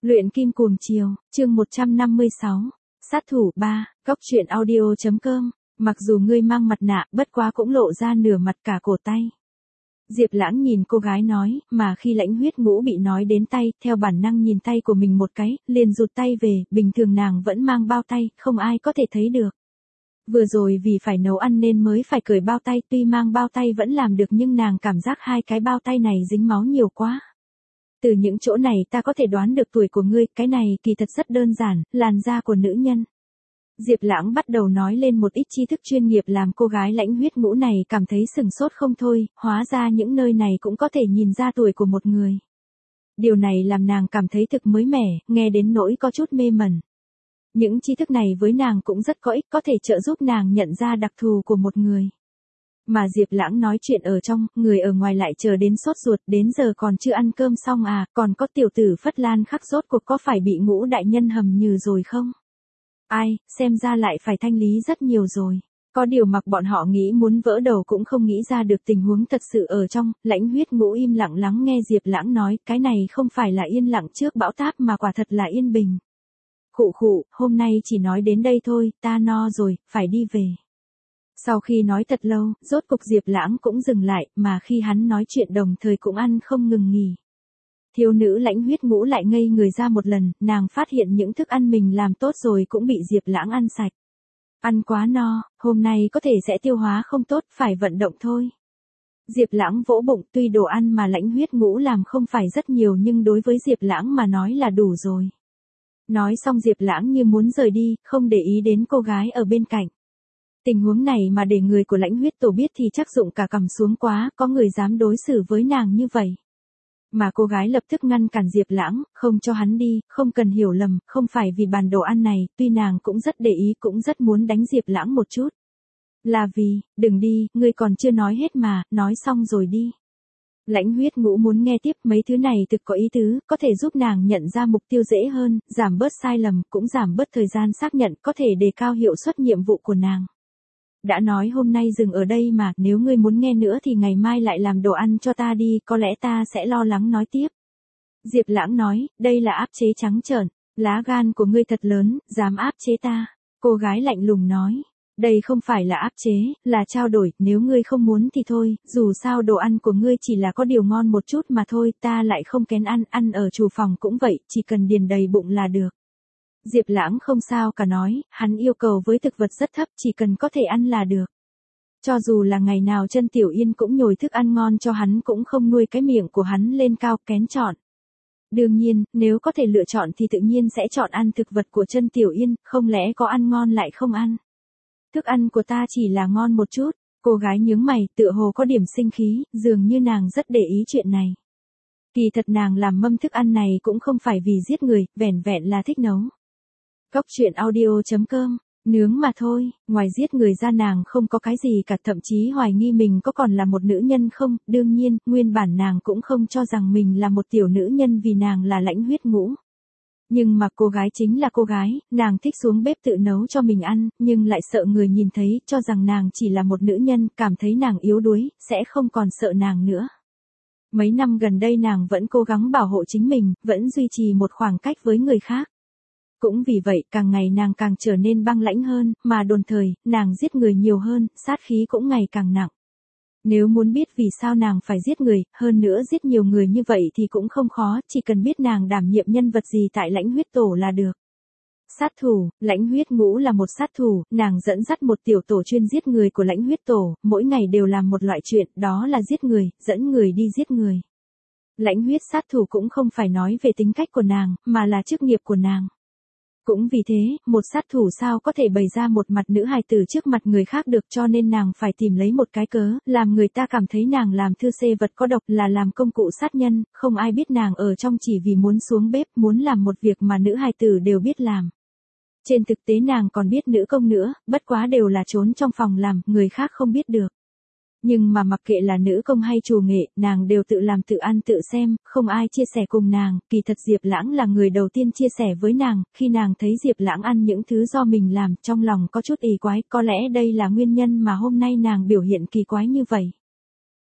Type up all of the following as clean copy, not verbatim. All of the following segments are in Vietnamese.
Luyện kim cuồng chiều, chương 156. Sát thủ 3, góc truyện audio.com. Mặc dù ngươi mang mặt nạ, bất quá cũng lộ ra nửa mặt cả cổ tay. Diệp Lãng nhìn cô gái nói, mà khi Lãnh Huyết Ngũ bị nói đến tay, theo bản năng nhìn tay của mình một cái, liền rụt tay về, bình thường nàng vẫn mang bao tay, không ai có thể thấy được. Vừa rồi vì phải nấu ăn nên mới phải cởi bao tay, tuy mang bao tay vẫn làm được nhưng nàng cảm giác hai cái bao tay này dính máu nhiều quá. Từ những chỗ này ta có thể đoán được tuổi của ngươi, cái này kỳ thật rất đơn giản, làn da của nữ nhân. Diệp Lãng bắt đầu nói lên một ít tri thức chuyên nghiệp làm cô gái Lãnh Huyết Ngũ này cảm thấy sừng sốt không thôi, hóa ra những nơi này cũng có thể nhìn ra tuổi của một người. Điều này làm nàng cảm thấy thực mới mẻ, nghe đến nỗi có chút mê mẩn. Những tri thức này với nàng cũng rất có ích, có thể trợ giúp nàng nhận ra đặc thù của một người. Mà Diệp Lãng nói chuyện ở trong, người ở ngoài lại chờ đến sốt ruột, đến giờ còn chưa ăn cơm xong à, còn có tiểu tử Phất Lan Khắc rốt cuộc có phải bị Ngũ đại nhân hầm nhừ rồi không? Ai, xem ra lại phải thanh lý rất nhiều rồi. Có điều mặc bọn họ nghĩ muốn vỡ đầu cũng không nghĩ ra được tình huống thật sự ở trong. Lãnh Huyết Ngũ im lặng lắng nghe Diệp Lãng nói, cái này không phải là yên lặng trước bão táp mà quả thật là yên bình. Khụ khụ, hôm nay chỉ nói đến đây thôi, ta no rồi, phải đi về. Sau khi nói thật lâu, rốt cục Diệp Lãng cũng dừng lại, mà khi hắn nói chuyện đồng thời cũng ăn không ngừng nghỉ. Thiếu nữ Lãnh Huyết Ngũ lại ngây người ra một lần, nàng phát hiện những thức ăn mình làm tốt rồi cũng bị Diệp Lãng ăn sạch. Ăn quá no, hôm nay có thể sẽ tiêu hóa không tốt, phải vận động thôi. Diệp Lãng vỗ bụng, tuy đồ ăn mà Lãnh Huyết Ngũ làm không phải rất nhiều nhưng đối với Diệp Lãng mà nói là đủ rồi. Nói xong Diệp Lãng như muốn rời đi, không để ý đến cô gái ở bên cạnh. Tình huống này mà để người của Lãnh Huyết Tổ biết thì chắc dụng cả cằm xuống quá, có người dám đối xử với nàng như vậy. Mà cô gái lập tức ngăn cản Diệp Lãng, không cho hắn đi, không cần hiểu lầm, không phải vì bàn đồ ăn này, tuy nàng cũng rất để ý cũng rất muốn đánh Diệp Lãng một chút. Là vì, đừng đi, ngươi còn chưa nói hết mà, nói xong rồi đi. Lãnh Huyết Ngũ muốn nghe tiếp, mấy thứ này thực có ý tứ, có thể giúp nàng nhận ra mục tiêu dễ hơn, giảm bớt sai lầm, cũng giảm bớt thời gian xác nhận, có thể đề cao hiệu suất nhiệm vụ của nàng. Đã nói hôm nay dừng ở đây mà, nếu ngươi muốn nghe nữa thì ngày mai lại làm đồ ăn cho ta đi, có lẽ ta sẽ lo lắng nói tiếp. Diệp Lãng nói, đây là áp chế trắng trợn, lá gan của ngươi thật lớn, dám áp chế ta. Cô gái lạnh lùng nói, đây không phải là áp chế, là trao đổi, nếu ngươi không muốn thì thôi, dù sao đồ ăn của ngươi chỉ là có điều ngon một chút mà thôi, ta lại không kén ăn, ăn ở厨phòng cũng vậy, chỉ cần điền đầy bụng là được. Diệp Lãng không sao cả nói, hắn yêu cầu với thực vật rất thấp, chỉ cần có thể ăn là được. Cho dù là ngày nào Chân Tiểu Yên cũng nhồi thức ăn ngon cho hắn cũng không nuôi cái miệng của hắn lên cao, kén chọn. Đương nhiên, nếu có thể lựa chọn thì tự nhiên sẽ chọn ăn thực vật của Chân Tiểu Yên, không lẽ có ăn ngon lại không ăn. Thức ăn của ta chỉ là ngon một chút, cô gái nhướng mày, tựa hồ có điểm sinh khí, dường như nàng rất để ý chuyện này. Kỳ thật nàng làm mâm thức ăn này cũng không phải vì giết người, vẻn vẹn là thích nấu. Góc truyện audio.com, nướng mà thôi, ngoài giết người ra nàng không có cái gì cả, thậm chí hoài nghi mình có còn là một nữ nhân không, đương nhiên, nguyên bản nàng cũng không cho rằng mình là một tiểu nữ nhân vì nàng là Lãnh Huyết Ngũ. Nhưng mà cô gái chính là cô gái, nàng thích xuống bếp tự nấu cho mình ăn, nhưng lại sợ người nhìn thấy, cho rằng nàng chỉ là một nữ nhân, cảm thấy nàng yếu đuối, sẽ không còn sợ nàng nữa. Mấy năm gần đây nàng vẫn cố gắng bảo hộ chính mình, vẫn duy trì một khoảng cách với người khác. Cũng vì vậy, càng ngày nàng càng trở nên băng lãnh hơn, mà đồng thời, nàng giết người nhiều hơn, sát khí cũng ngày càng nặng. Nếu muốn biết vì sao nàng phải giết người, hơn nữa giết nhiều người như vậy thì cũng không khó, chỉ cần biết nàng đảm nhiệm nhân vật gì tại Lãnh Huyết Tổ là được. Sát thủ, Lãnh Huyết Ngũ là một sát thủ, nàng dẫn dắt một tiểu tổ chuyên giết người của Lãnh Huyết Tổ, mỗi ngày đều làm một loại chuyện, đó là giết người, dẫn người đi giết người. Lãnh huyết sát thủ cũng không phải nói về tính cách của nàng, mà là chức nghiệp của nàng. Cũng vì thế, một sát thủ sao có thể bày ra một mặt nữ hài tử trước mặt người khác được, cho nên nàng phải tìm lấy một cái cớ, làm người ta cảm thấy nàng làm thư xê vật có độc, là làm công cụ sát nhân, không ai biết nàng ở trong chỉ vì muốn xuống bếp, muốn làm một việc mà nữ hài tử đều biết làm. Trên thực tế nàng còn biết nữ công nữa, bất quá đều là trốn trong phòng làm, người khác không biết được. Nhưng mà mặc kệ là nữ công hay chủ nghệ, nàng đều tự làm tự ăn tự xem, không ai chia sẻ cùng nàng, kỳ thật Diệp Lãng là người đầu tiên chia sẻ với nàng, khi nàng thấy Diệp Lãng ăn những thứ do mình làm, trong lòng có chút kỳ quái, có lẽ đây là nguyên nhân mà hôm nay nàng biểu hiện kỳ quái như vậy.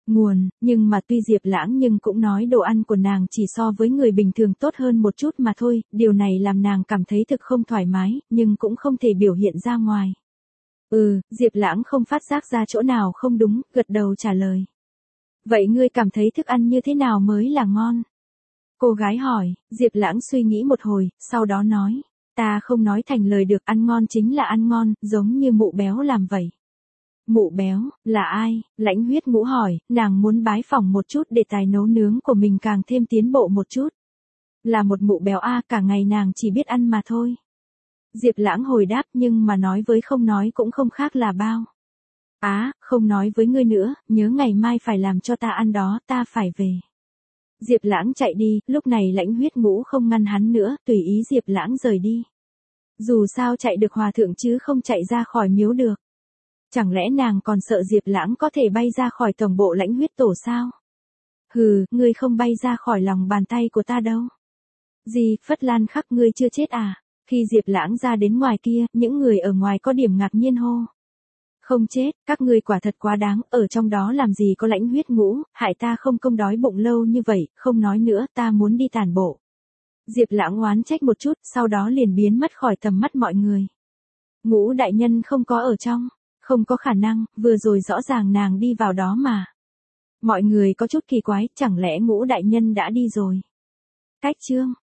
nguồn, nhưng mà tuy Diệp Lãng nhưng cũng nói đồ ăn của nàng chỉ so với người bình thường tốt hơn một chút mà thôi, điều này làm nàng cảm thấy thực không thoải mái, nhưng cũng không thể biểu hiện ra ngoài. Diệp Lãng không phát giác ra chỗ nào không đúng, gật đầu trả lời. Vậy ngươi cảm thấy thức ăn như thế nào mới là ngon? Cô gái hỏi, Diệp Lãng suy nghĩ một hồi, sau đó nói, ta không nói thành lời được, ăn ngon chính là ăn ngon, giống như Mụ Béo làm vậy. Mụ Béo, là ai? Lãnh Huyết Ngũ hỏi, nàng muốn bái phỏng một chút để tài nấu nướng của mình càng thêm tiến bộ một chút. Là một mụ béo cả ngày nàng chỉ biết ăn mà thôi. Diệp Lãng hồi đáp, nhưng mà nói với không nói cũng không khác là bao. Không nói với ngươi nữa, nhớ ngày mai phải làm cho ta ăn đó, ta phải về. Diệp Lãng chạy đi, lúc này Lãnh Huyết Ngũ không ngăn hắn nữa, tùy ý Diệp Lãng rời đi. Dù sao chạy được hòa thượng chứ không chạy ra khỏi miếu được. Chẳng lẽ nàng còn sợ Diệp Lãng có thể bay ra khỏi tổng bộ Lãnh Huyết Tổ sao? Hừ, ngươi không bay ra khỏi lòng bàn tay của ta đâu. Gì, Phất Lan Khắc, ngươi chưa chết à? Khi Diệp Lãng ra đến ngoài kia, những người ở ngoài có điểm ngạc nhiên hô. Không chết, các ngươi quả thật quá đáng, ở trong đó làm gì có Lãnh Huyết Ngũ, hại ta không công đói bụng lâu như vậy, không nói nữa, ta muốn đi tản bộ. Diệp Lãng oán trách một chút, sau đó liền biến mất khỏi tầm mắt mọi người. Ngũ đại nhân không có ở trong, không có khả năng, vừa rồi rõ ràng nàng đi vào đó mà. Mọi người có chút kỳ quái, chẳng lẽ Ngũ đại nhân đã đi rồi? Cách chương